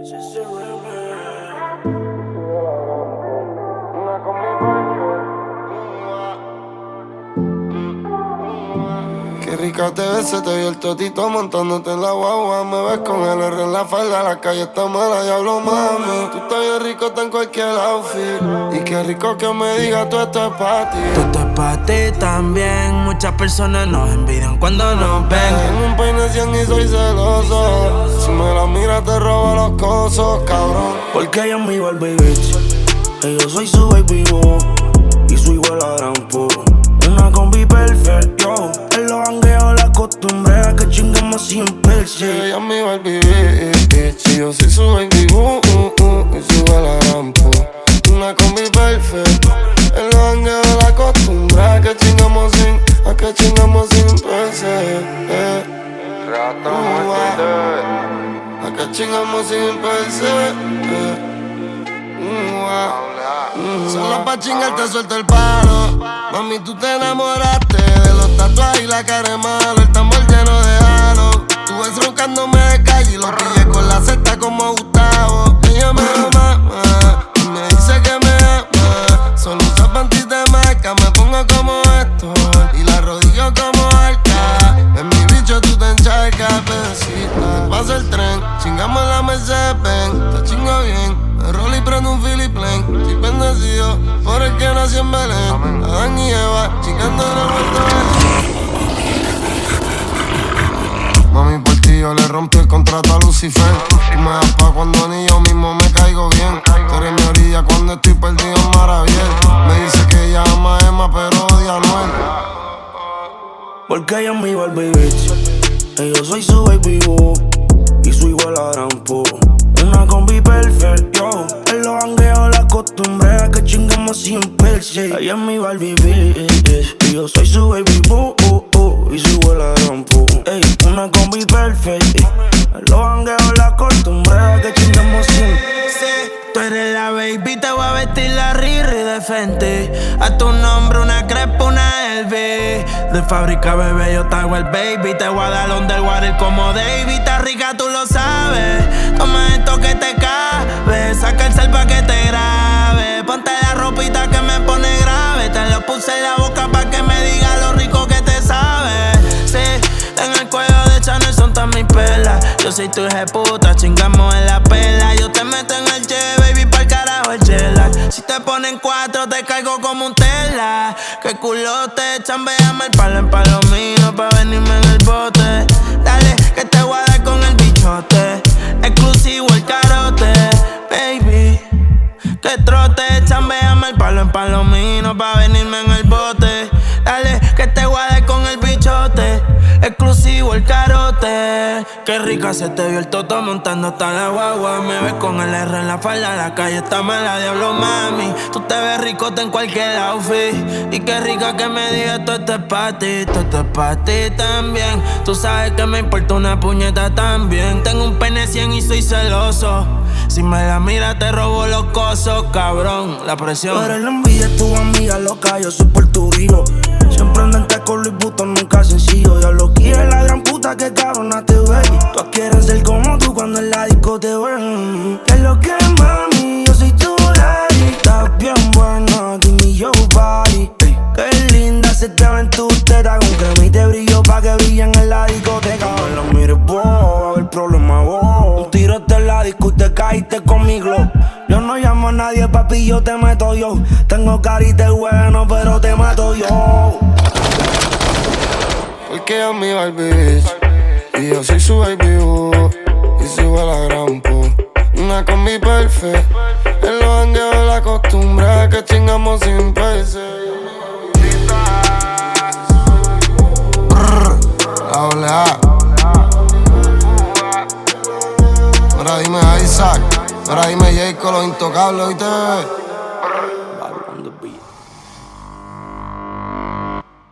Qué rica te ves, se te vio el totito montándote en la guagua. Me ves con el R en la falda, la calle está mala, diablo mami. Tú estás bien rico, está en cualquier outfit. Y qué rico que me digas, tú esto es pa' ti. Tú esto es pa' ti también. Muchas personas nos envidian cuando nos ven. Tengo un peine 100 y soy celoso. Si me la miras te robo los cosos, cabrón. Porque ella es mi Barbie bitch, y yo soy su baby boo, y su igual a Grampo. Una combi perfect, yo. En los jangueos la costumbre a que chingamos sin perse. Ella es mi Barbie bitch, y yo soy su baby boo, y su igual a Grampo. Una combi perfect. En los jangueos la costumbre a que chingamos sin perse. A que chingamos sin perse. Solo pa' chingar te suelto el palo. Mami, tú te enamoraste de los tatuajes y la cara de malo. El tambor lleno de halo. Tú ves roncándome de calle y lo pillé con la cesta como Gustavo. Ella me ama y me dice que me ama. Solo usa panties de marca, me pongo como esto y la rodillo como arca. En mi bicho tú te encharcas, besita. Pasa el tren, chingamos en la Mercedes-Benz. Te chingo bien. Rolly prende un Philip Lane. Estoy bendecido por el que nació en Belén. Adán y Eva, chingando en el muerto. Mami, por ti yo le rompí el contrato a Lucifer. Tú me das pa' cuando ni yo mismo me caigo bien. Tú eres mi orilla cuando estoy perdido en Maraviel. Me dice que ella ama a Emma pero odia a Noel. Porque ella es mi Barbie bitch, y yo soy su baby boo, y su igual a Grampo. Una combi perfect, yo. En los jangueos la costumbre a que chingamos sin perse. Ella es mi Barbie bitch, y yo soy su baby boo, y su igual a Grampo. Ey, una combi perfect. En los jangueos la costumbre a que chingamos sin. Sí, tú eres la baby, te voy a vestir la Riri de Fenty. A tu nombre una crepa, una LV. De fábrica, bebé, yo te hago el baby. Te voy a dar underwater como David. Está rica, tú lo sabes. Toma esto que te cabe. Saca el cel pa' que te grabe. Ponte la ropita que me pone grave. Te lo puse en la boca pa' que me diga lo rico que te sabe. Sí, en el cuello de Chanel son todas mis pelas. Yo soy tu puta, chingamos en la pela. Yo te meto en el jet, baby, pa'l carajo el jet-lag. Si te ponen 4, te caigo como un tela. Que culote, chambeame el palo en palomino pa' venirme en el bote. Dale, que te voy a dar con el bichote. Exclusivo el carote, baby. Que trote, chambeame el palo en palomino pa' venirme en el bote. Dale, que te voy a dar con el bichote. Exclusivo el carote. Qué rica se te vio el toto montando hasta la guagua. Me ves con el R en la falda, la calle está mala, diablo mami. Tú te ves ricota en cualquier outfit. Y qué rica que me digas, todo esto es pa' ti, todo esto es pa' ti también. Tú sabes que me importa una puñeta también. Tengo un pene 100 y soy celoso. Si me la miras te robo los cosos, cabrón. La presión. Pero la envidia es tu amiga loca, yo soy Puerto Rico. Siempre andante con Luis Vuitton, nunca sencillo. Ya lo quiere la gran puta que cabrona te ve. Todas quieren ser como tú cuando en la disco te ven. ¿Qué es lo que es, mami? Yo soy tu daddy. Estás bien buena, give me your body. Qué linda se te ven tus tetas. Con crema y te brillo pa' que brillen en la discoteca. No la mires vos, va a haber problema vos. Un tirote en la disco y te caíste con mi glow. Yo no llamo a nadie, papi, yo te meto yo. Tengo carita de bueno, pero te mato yo. Porque ella es mi Barbie bitch, y yo soy su baby boo, y su igual a Grampo. Una combi perfect. En los jangueos la costumbre a que chingamos sin perse. La doble A. Ahora dime Isaac, ahora dime Jay con los intocables, ¿oíste, bebé?